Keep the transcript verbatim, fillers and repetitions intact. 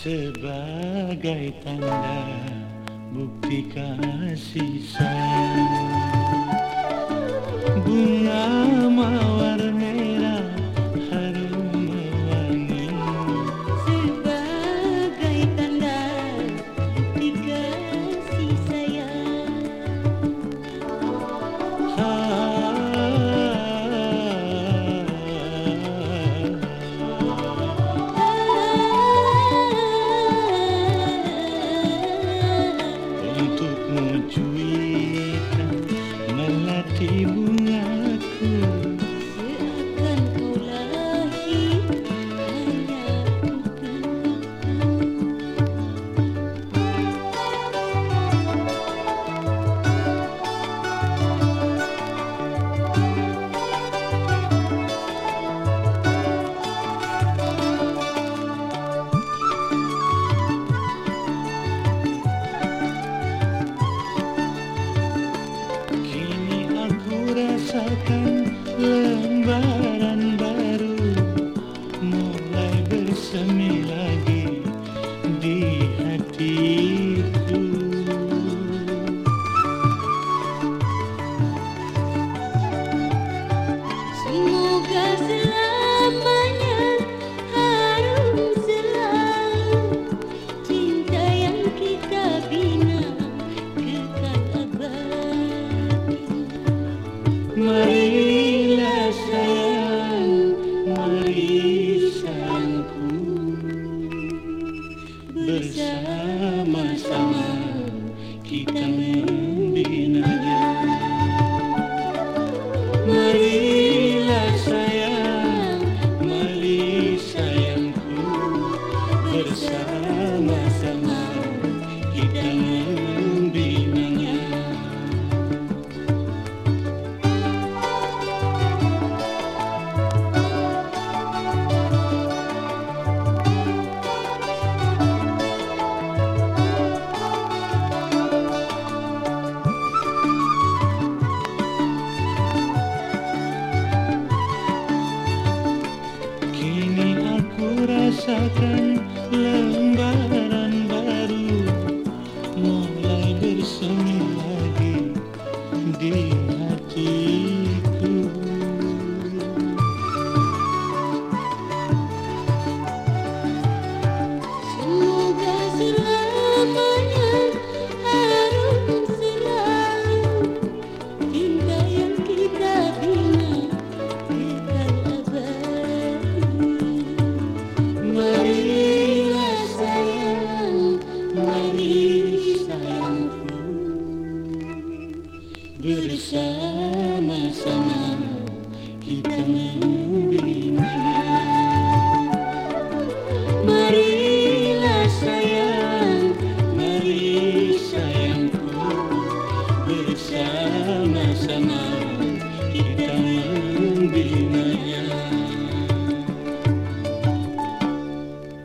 sebagai tanda bukti kasih sayang. Bunga mawar merah harum mewangi sebagai tanda bukti kasih sayang. Untukmu cuitan melati bungaku, Seakan kau lahir hanya untukku. Kini aku rasakan lembaran baru mulai bersemi lagi di hatiku. Semoga selamanya harum selalu cinta yang kita bina kekal abadi. Marilah sayang, mari sayangku, bersama-sama kita membinanya. Marilah sayang, mari sayangku, bersama-sama kita membinanya. Kini aku rasakan lembaran baru mulai bersemi lagi di hatiku. Semoga selamanya harum selalu cinta yang kita bina kekal abadi. Marilah sayang, mari sayangku, bersama-sama kita membinanya. Marilah sayang, mari sayangku, bersama-sama kita membinanya.